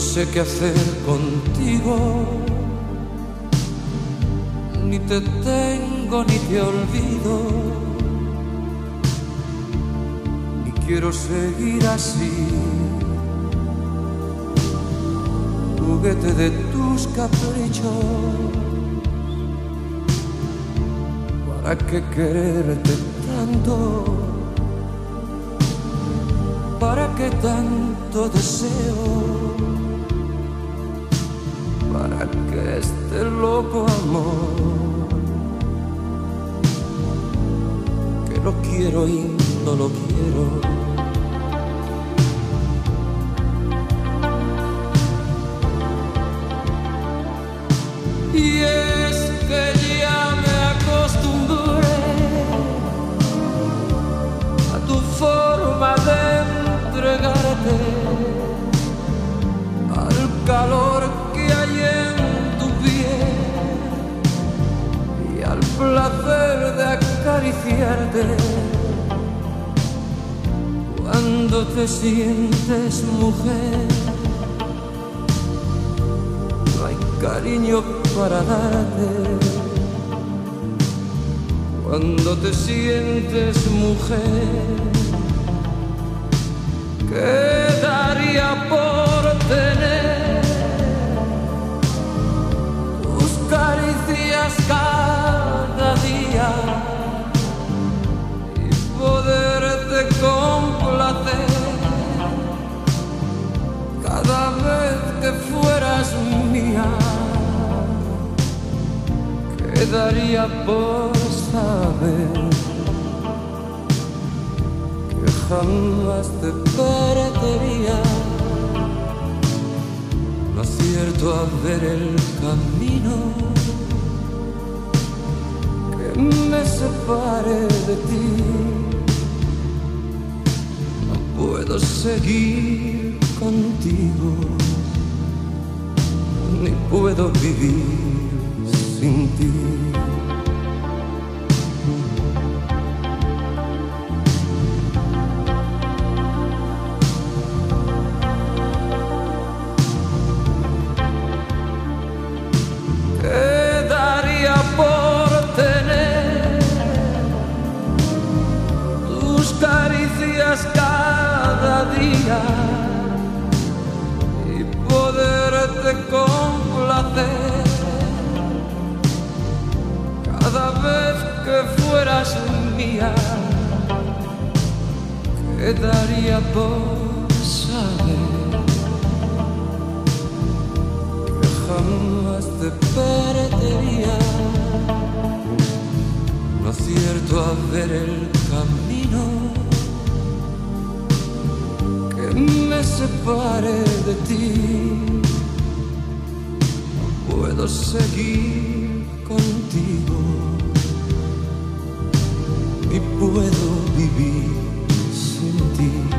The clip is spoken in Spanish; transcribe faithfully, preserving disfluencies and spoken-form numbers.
sé qué hacer contigo, ni te tengo ni te olvido, y quiero seguir así, juguete de tus caprichos. ¿Para qué quererte tanto? ¿Para qué tanto deseo? ¿Para qué este loco amor? Que lo quiero y no lo quiero. Y es que ya me acostumbré a tu forma de entregarte, al calor que hay en tu piel y al placer de acariciarte. Cuando te sientes mujer, no hay cariño para darte. Cuando te sientes mujer, ¿qué daría por tener tus caricias cada día y poderte complacer cada vez que fueras mía? ¿Qué daría por saber que jamás te perdería? No acierto a ver el camino que me separe de ti. No puedo seguir contigo, ni puedo vivir sin ti. Caricias cada día y poderte complacer cada vez que fueras mía. ¿Qué daría por saber que jamás te perdería? No acierto a ver el camino que me separe de ti. No puedo seguir contigo, ni puedo vivir sin ti.